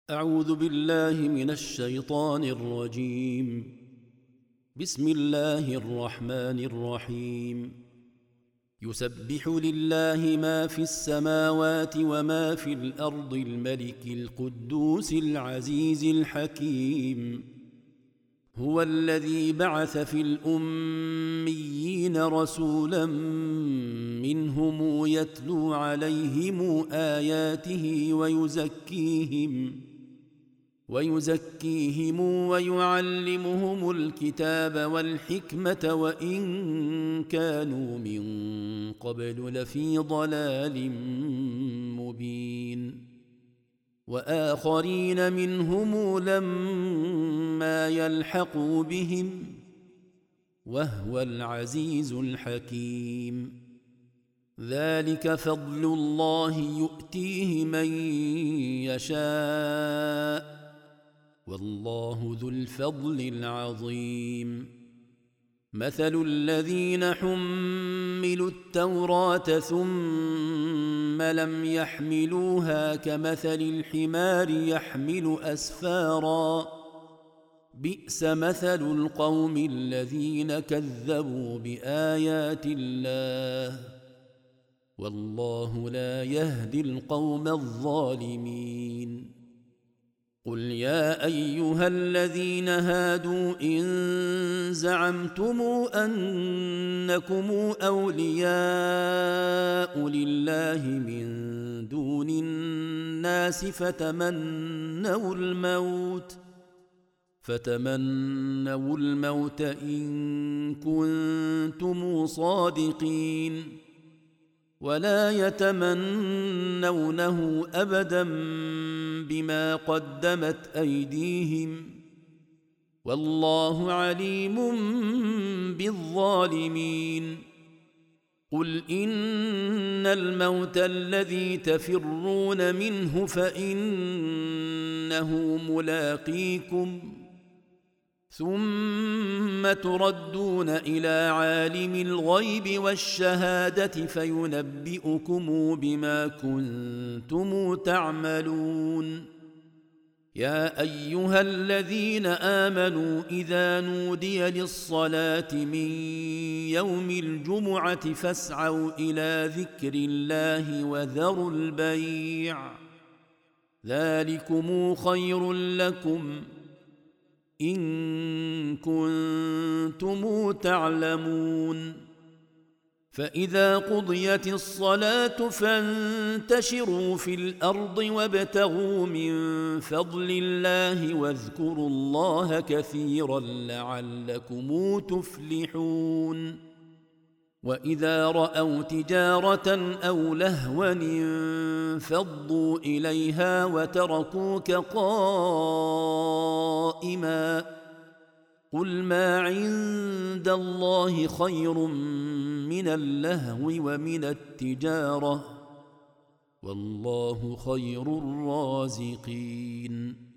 أعوذ بالله من الشيطان الرجيم. بسم الله الرحمن الرحيم. يسبح لله ما في السماوات وما في الأرض الملك القدوس العزيز الحكيم. هو الذي بعث في الأميين رسولا منهم يتلو عليهم آياته ويزكيهم ويعلمهم الكتاب والحكمة وإن كانوا من قبل لفي ضلال مبين. وآخرين منهم لما يلحقوا بهم وهو العزيز الحكيم. ذلك فضل الله يؤتيه من يشاء والله ذو الفضل العظيم. مثل الذين حملوا التوراة ثم لم يحملوها كمثل الحمار يحمل أسفارا بئس مثل القوم الذين كذبوا بآيات الله والله لا يهدي القوم الظالمين. قل يا أيها الذين هادوا إن زعمتم أنكم أولياء لله من دون الناس فتمنوا الموت إن كنتم صادقين ولا يتمنونه أبدا بما قدمت أيديهم والله عليم بالظالمين. قل إن الموت الذي تفرون منه فإنه ملاقيكم ثم تردون إلى عالم الغيب والشهادة فينبئكم بما كنتم تعملون. يا أيها الذين آمنوا إذا نودي للصلاة من يوم الجمعة فاسعوا إلى ذكر الله وذروا البيع ذلكم خير لكم إن كنتم تعلمون. فإذا قضيت الصلاة فانتشروا في الأرض وابتغوا من فضل الله واذكروا الله كثيرا لعلكم تفلحون. وإذا رأوا تجارة أو لهوا انفضوا إليها وتركوك قائما قل ما عند الله خير من اللهو ومن التجارة والله خير الرازقين.